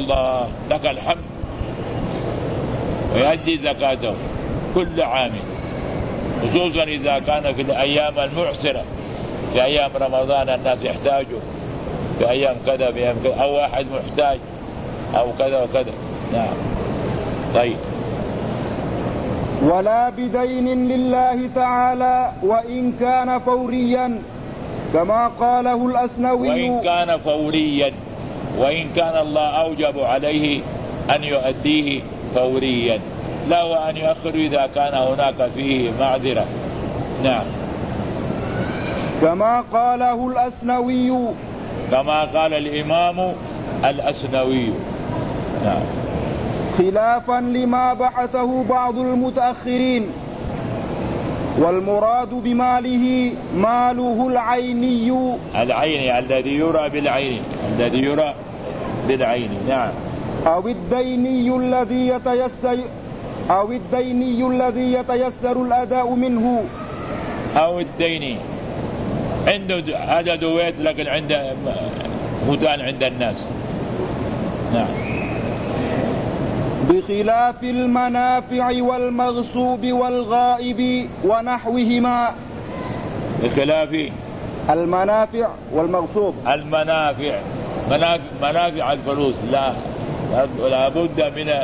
الله لك الحمد، ويؤدي زكاته كل عام، خصوصا إذا كان في الأيام المعسرة، في أيام رمضان الناس يحتاجوا، في أيام كذا في أيام كذا، أو واحد محتاج أو كذا وكذا. نعم. طيب. ولا بدين لله تعالى وإن كان فوريا كما قاله الأسنوي. وإن كان فوريا، وإن كان الله أوجب عليه أن يؤديه فوريا، لا وأن يؤخر إذا كان هناك فيه معذرة. نعم. كما قاله الأسنوي، كما قال الإمام الأسنوي. نعم. خلافا لما بحثه بعض المتأخرين، والمراد بماله ماله العيني، العين الذي يرى بالعين، الذي يرى بالعين. نعم. أو الديني الذي يتيسر الأداء منه، أو الديني عنده هذا دويت لكن عنده مدان عند الناس. نعم. بخلاف المنافع والمغصوب والغائب ونحوهما. بخلاف المنافع والمغصوب. المنافع منافع الفلوس لا بد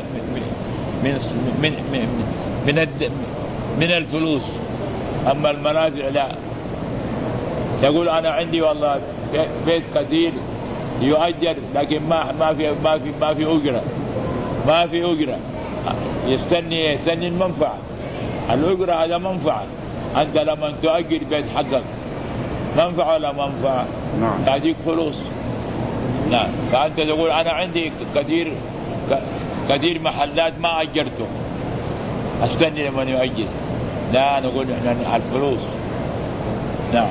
من الفلوس، أما المنافع لا. يقول أنا عندي والله بيت كثير يؤجر لكن ما في أجرة، ما في أجرة، يستني المنفعة. الأجرة هذا منفعة، أنت لما تؤجر بيت حقك منفعة ولا منفعة؟ نعم. تعطيك فلوس. نعم. فأنت تقول أنا عندي كثير محلات ما أجرته، أستني لمن يؤجر. لا، نقول إحنا الفلوس. نعم.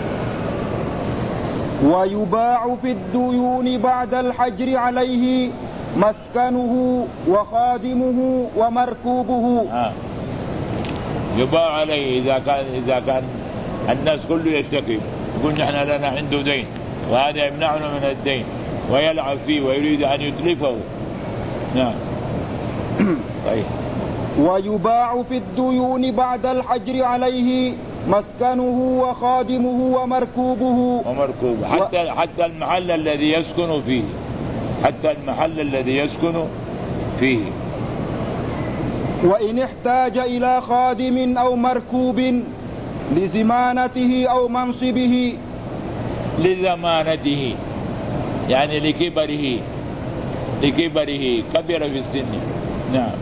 ويباع في الديون بعد الحجر عليه مسكنه وخادمه ومركوبه. يباع عليه إذا كان الناس كله يشتكي، يقول نحن لنا عنده دين وهذا يمنعنا من الدين ويلعب فيه ويريد أن يتلفه. نعم. طيب. ويباع في الديون بعد الحجر عليه مسكنه وخادمه ومركوبه. حتى المحل الذي يسكن فيه، حتى المحل الذي يسكن فيه. وإن احتاج إلى خادم أو مركوب لزمانته أو منصبه. لزمانته يعني لكبره كبر في السن. نعم.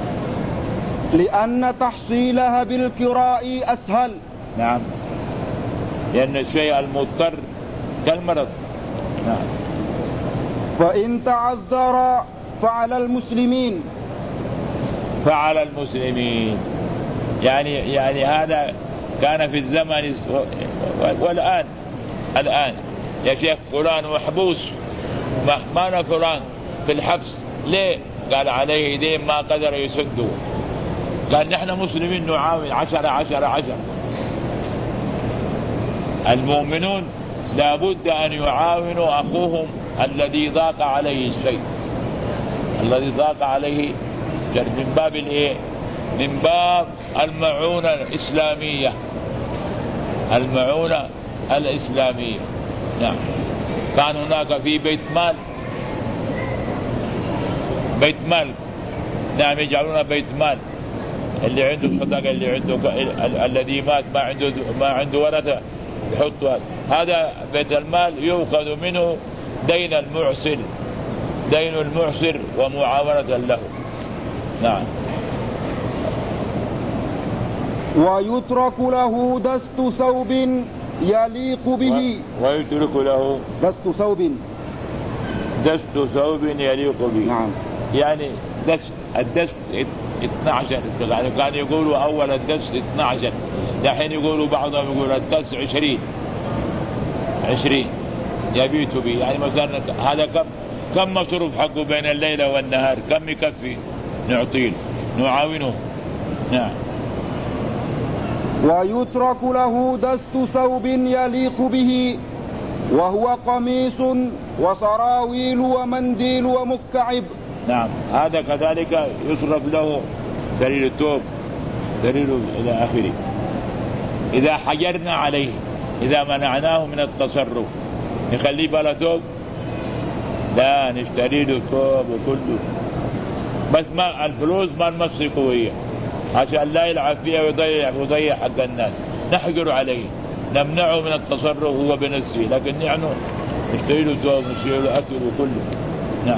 لأن تحصيلها بالكراء أسهل. نعم. لأن الشيء المضطر كالمرض. نعم. فإن تعذر فعلى المسلمين. يعني هذا كان في الزمن، والآن يا شيخ فلان محبوس، ما فلان في الحبس ليه؟ قال عليه دين ما قدر يسده. قال نحن مسلمين نعاون 10. المؤمنون لابد أن يعاونوا أخوهم الذي ضاق عليه الشيء، الذي ضاق عليه من باب الايه؟ من باب المعونة الإسلامية، المعونة الإسلامية. نعم. كان هناك في بيت مال. نعم. يجعلون بيت مال، اللي عنده صدقة، اللي عنده الذي مات ما عنده ورثة يحط هذا بيت المال، يؤخذ منه دين المعسر ومعاونة له. نعم. ويترك له دست ثوب يليق به. ويترك له دست ثوب يليق به. نعم. يعني الدست 12، كانوا يقولوا أول الدست 12، دحين يقولوا بعضهم يقول الدست 20 يبيت به. يعني مثلا هذا كم مصروف حقه بين الليلة والنهار، كم يكفي نعطيه نعاونه. نعم. ويترك له دست ثوب يليق به وهو قميص وسراويل ومنديل ومكعب. نعم، هذا كذلك يصرف له سرير الثوب، سرير إلى آخره. إذا حجرنا عليه، إذا منعناه من التصرف، نخليه بلا ثوب؟ لا، نشتري له ثوب وكله، بس ما الفلوس ما نمسك قوية عشان لا يلعب فيها ويضيع حق الناس. نحجر عليه، نمنعه من التصرف هو بنفسه، لكن نحن نشتري له ثوب ونشتري له أكل وكله. نعم.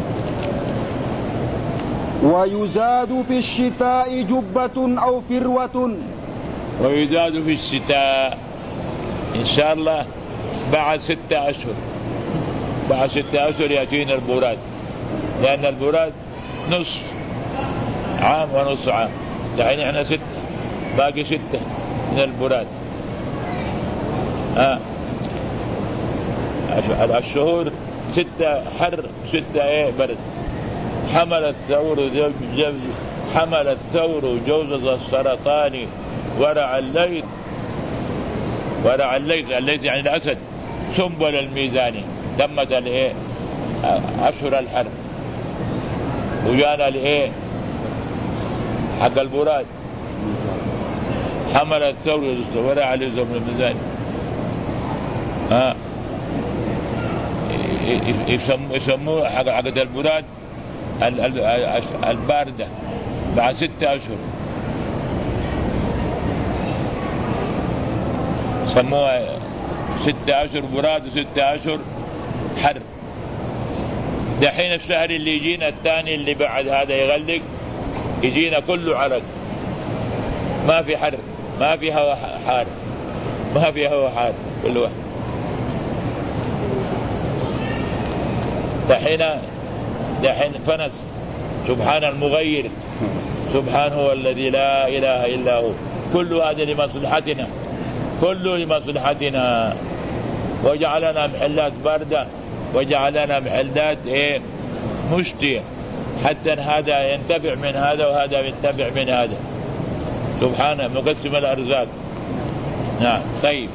ويزاد في الشتاء جبة أو فروة. ويزاد في الشتاء إن شاء الله بعد 6 أشهر. بعد 6 أشهر يأتينا البراد، لأن البراد نصف عام ونصف عام، يعني احنا 6 باقي 6 من البراد. الشهور 6 حر 6 برد. حمل الثور جوزة السرطان ورع الليث. ورع الليث يعني الأسد سنبل الميزان. تمت أشهر الحرب وجانا حق البراد. حمل الثور ورع الليث الميزان. يسموه حق البراد الباردة بعد 6 أشهر، سموها 6 أشهر براد و6 أشهر حر. دحين الشهر اللي يجينا الثاني اللي بعد هذا يغلق، يجينا كله عرق، ما في حر، ما في هواء حار، ما في هواء حار كل واحد. دحين فنس. سبحان المغير، سبحان هو الذي لا إله إلا هو. كل هذا لمصلحتنا، كله لمصلحتنا. وجعلنا محلات باردة، وجعلنا محلات مشتية، حتى هذا ينتفع من هذا وهذا ينتفع من هذا. سبحانه مقسم الأرزاق. نعم. طيب.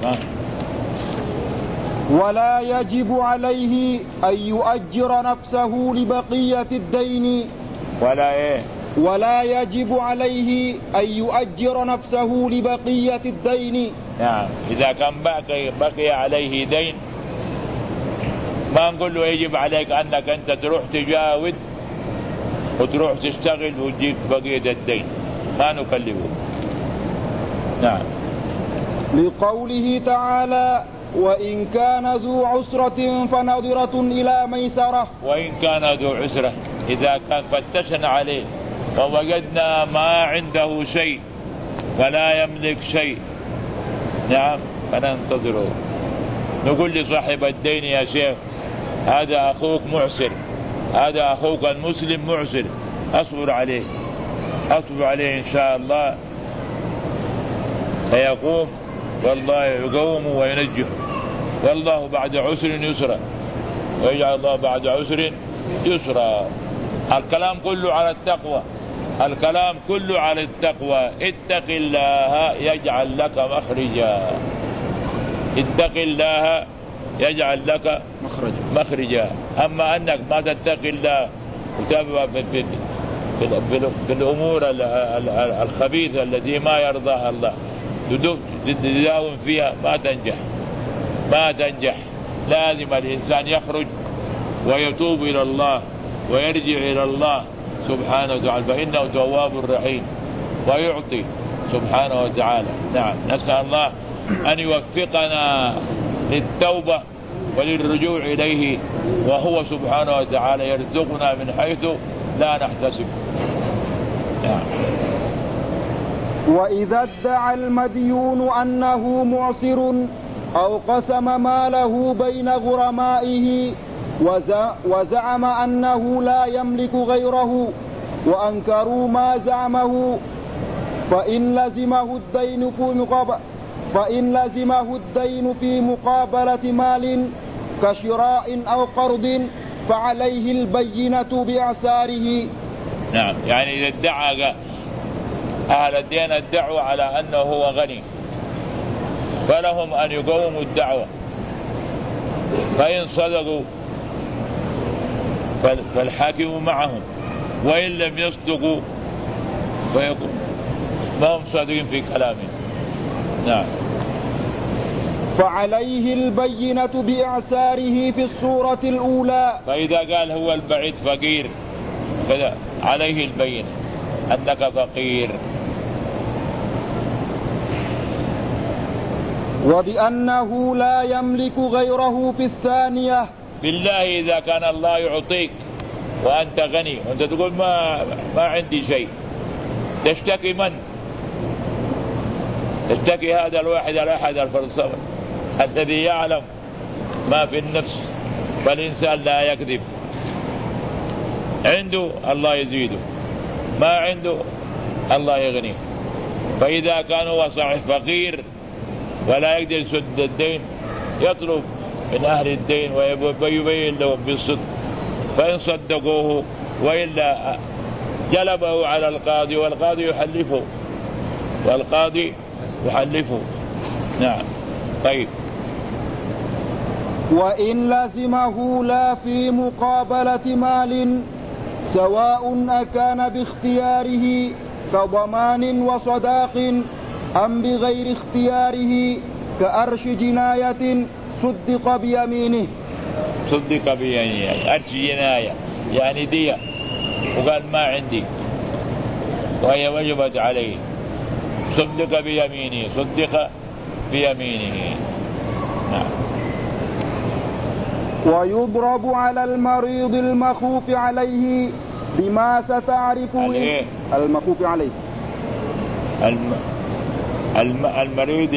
ولا يجب عليه أن يؤجر نفسه لبقية الدين. ولا يجب عليه أن يؤجر نفسه لبقية الدين. نعم. إذا كان بقي عليه دين، ما نقول له يجب عليك أنك أنت تروح تجاود وتروح تشتغل وتجيب بقية الدين، ما نكلفه. نعم. لقوله تعالى: وإن كان ذو عسرة فنظرة إلى ميسرة. وإن كان ذو عسرة، إذا كان فتشنا عليه ووجدنا ما عنده شيء ولا يملك شيء، نعم، فننتظره. نقول لصاحب الدين: يا شيخ، هذا أخوك معسر، هذا أخوك المسلم معسر، أصبر عليه، أصبر عليه إن شاء الله فيقوم، والله يقوم وينجح، والله بعد عسر يسرا، ويجعل الله بعد عسر يسرا. الكلام كله على التقوى، الكلام كله على التقوى. اتق الله يجعل لك مخرجا، اتق الله يجعل لك مخرجا. أما أنك ما تتق الله وتبقى في الأمور الخبيثة التي ما يرضاها الله تداوم فيها، ما تنجح. لازم الإنسان يخرج ويتوب إلى الله ويرجع إلى الله سبحانه وتعالى، فإنه تواب رحيم ويعطي سبحانه وتعالى. نعم. نسأل الله أن يوفقنا للتوبة وللرجوع إليه، وهو سبحانه وتعالى يرزقنا من حيث لا نحتسب. نعم. وإذا ادعى المديون أنه معسر أو قسم ماله بين غرمائه وزعم أنه لا يملك غيره وأنكروا ما زعمه، فإن لزمه الدين في مقابلة مال كشراء أو قرض فعليه البينة بإعساره. نعم. يعني إذا ادعى أهل الدين الدعوة على أنه هو غني، فلهم أن يقوموا الدعوة، فإن صدقوا فالحاكم معهم، وإن لم يصدقوا فيقول ما هم صادقين في كلامهم. نعم. فعليه البينة بإعساره في الصورة الأولى. فإذا قال هو البعيد فقير كذا عليه البينة أنك فقير. وبأنه لا يملك غيره في الثانية. بالله إذا كان الله يعطيك وأنت غني وأنت تقول ما عندي شيء، تشتكي من؟ تشتكي هذا الواحد الأحد الفلسفة الذي يعلم ما في النفس، فالإنسان لا يكذب، عنده الله يزيده، ما عنده الله يغنيه. فإذا كان هو صحيح فقير ولا يقدر يسد الدين يطلب من أهل الدين ويبين لهم بالصدق، فإن صدقوه وإلا جلبه على القاضي والقاضي يحلفه. نعم. طيب. وإن لزمه لا في مقابلة مال سواء أكان باختياره كضمان وصداق أم بغير اختياره كأرش جناية صدق بيمينه. أرش جناية يعني دية، وقال ما عندي وهي وجبت عليه، صدق بيمينه. نعم. ويضرب على المريض المخوف عليه بما ستعرفه. المخوف عليه المريض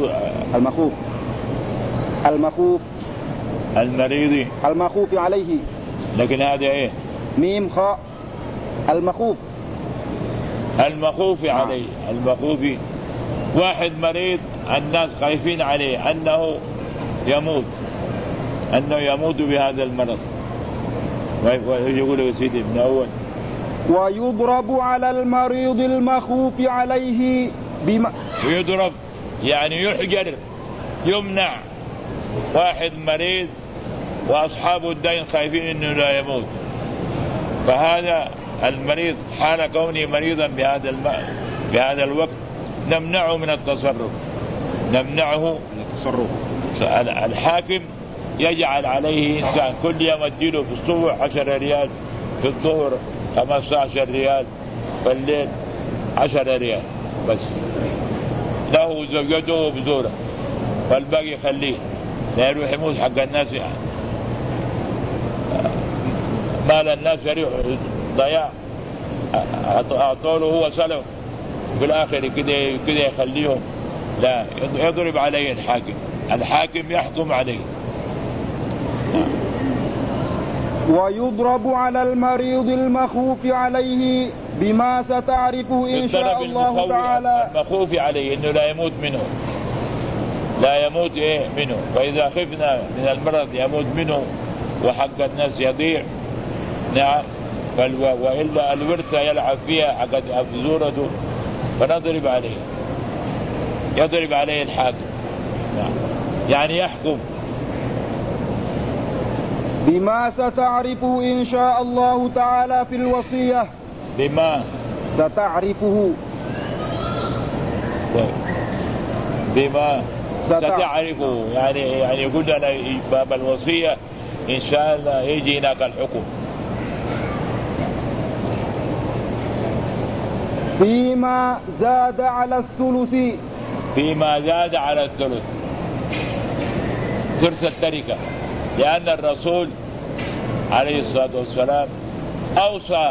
المخوف عليه، لكن هذا ايه؟ ميم خاء. المخوف عليه. المخوف واحد مريض الناس خايفين عليه أنه يموت بهذا المرض، ويقول يا سيدي من أول. ويضرب على المريض المخوف عليه ويضرب يعني يحجر، يمنع. واحد مريض وأصحاب الدين خايفين أنه لا يموت، فهذا المريض حال كونه مريضا بهذا الوقت نمنعه من التصرف. الحاكم يجعل عليه إنسان كل يوم يديله في الصبح 10 ريال، في الظهر 15 ريال، في الليل 10 ريال بس، له زوجته وبزوره، فالباقي يخليه لا يروح يموت حق الناس، يعني مال الناس يروح ضياع، أعطوله هو سلف في الآخر كده يخليهم. لا، يضرب عليه الحاكم يحكم عليه. ويضرب على المريض المخوف عليه بما ستعرفه إن شاء الله تعالى. المخوف عليه إنه لا يموت منه، فإذا خفنا من المرض يموت منه وحق الناس يضيع. نعم. وإلا الورثة يلعب فيها حق زورته، فنضرب عليه، يضرب عليه الحاكم. نعم. يعني يحكم بما ستعرفه إن شاء الله تعالى في الوصية. بما ستعرفه يعني يقول لنا باب الوصية إن شاء الله يجي هناك الحكم. فيما زاد على الثلث ثلث التركة، لأن الرسول عليه الصلاة والسلام أوصى،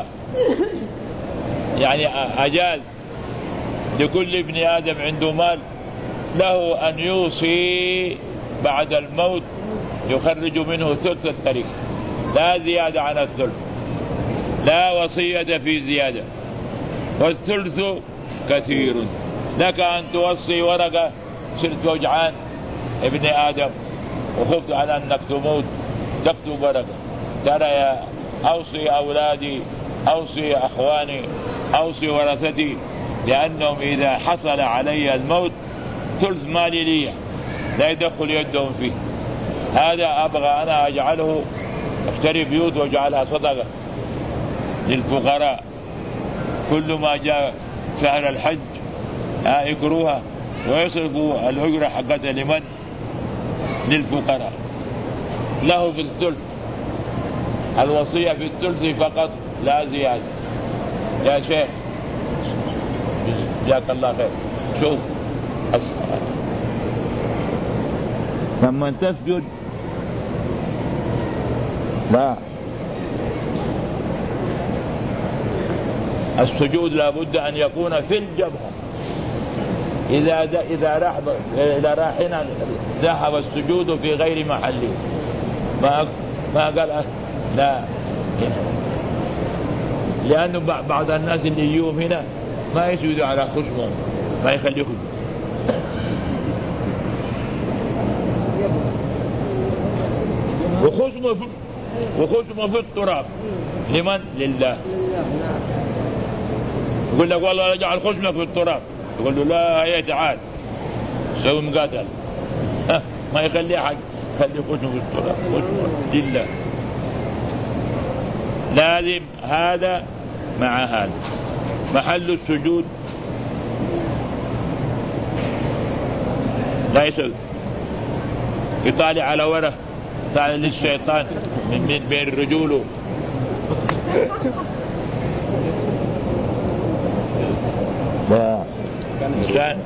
يعني أجاز لكل ابن آدم عنده مال له أن يوصي بعد الموت يخرج منه ثلث التركة، لا زيادة عن الثلث، لا وصية في زيادة، والثلث كثير. لك أن توصي ورقة صرت وجعان ابن آدم وخفت على أنك تموت، تكتب ورقة ترى يا أوصي أولادي، أوصي أخواني، أوصي ورثتي، لأنهم إذا حصل علي الموت ثلث مالي لي لا يدخل يدهم فيه، هذا أبغى أنا أجعله اشتري بيوت واجعلها صدقة للفقراء. كل ما جاء شهر الحج يكروها ويصرفوا الأجرة حقتها لمن؟ للفقراء. له في الثلث، الوصية في الثلث فقط لا زيادة. يا شيخ جزاك الله خير، شوف لما تسجد لا، السجود لابد أن يكون في الجبهة. إذا راحنا ذهب السجود في غير محله. ما قال لا هنا، لأنه بعض الناس اللي يجيهم هنا ما يسجدوا على خصمهم، ما يخليهم. وخصمه في التراب لمن؟ لله. يقول لك والله اجعل خصمك في التراب، يقول له لا هي تعال سوي مقاتل، ما يخلي حد، خلي خصمه في التراب، خصمه لله. لازم هذا مع هذا. محل السجود لا يسوي، يطالع على ورا للشيطان من بين رجوله. إنسان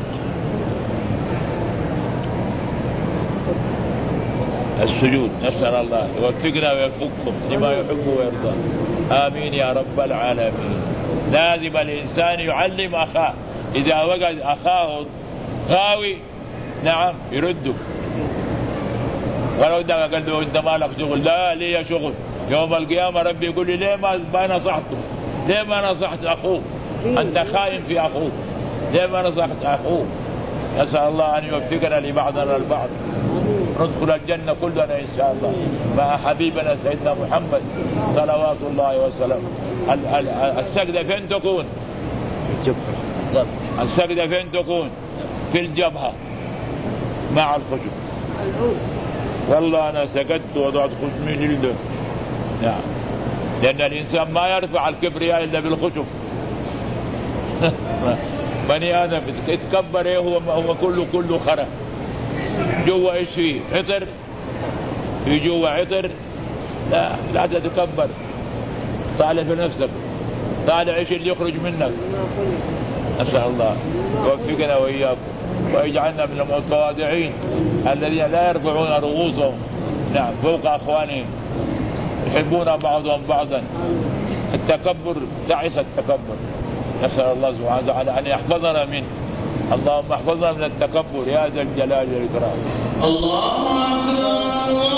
السجود نسأل الله يوفقنا ويوفقكم لما يحب ويرضى، آمين يا رب العالمين. لازم الإنسان يعلم أخاه، إذا وجد أخاه غاوي نعم يرده. ولو ده قال له أنت ما لك شغل، لا لي شغل. يوم القيامة ربي يقول لي ليه ما نصحته؟ ليه ما نصحت أخوه؟ أنت خائن في أخوه، ليه ما نصحت أخوه؟ نسأل الله أن يوفقنا لبعضنا البعض، ندخل الجنة كلنا إن شاء الله مع حبيبنا سيدنا محمد صلوات الله وسلامه. السجدة فين تكون؟ السجدة فين تكون؟ في الجبهة مع الخشوع. والله أنا سجدت وضعت خشمي لله، نعم، لأن الإنسان ما يرفع الكبرياء إلا بالخشوع. بني آدم يتكبر إيه؟ هو كله خرا. جوا إيش فيه؟ عطر، في جوا عطر. لا تتكبر، طالع في نفسك، طالع إيش اللي يخرج منك. نسأل الله يوفقنا وإياكم ويجعلنا من المتواضعين الذين لا يرفعون رؤوسهم نعم فوق أخوانهم، يحبون بعضهم بعضا. التكبر تعس التكبر. نسأل الله سبحانه وتعالى أن يحفظنا منه. اللهم احفظنا من التكبر يا ذا الجلال والإكرام. الله أكبر.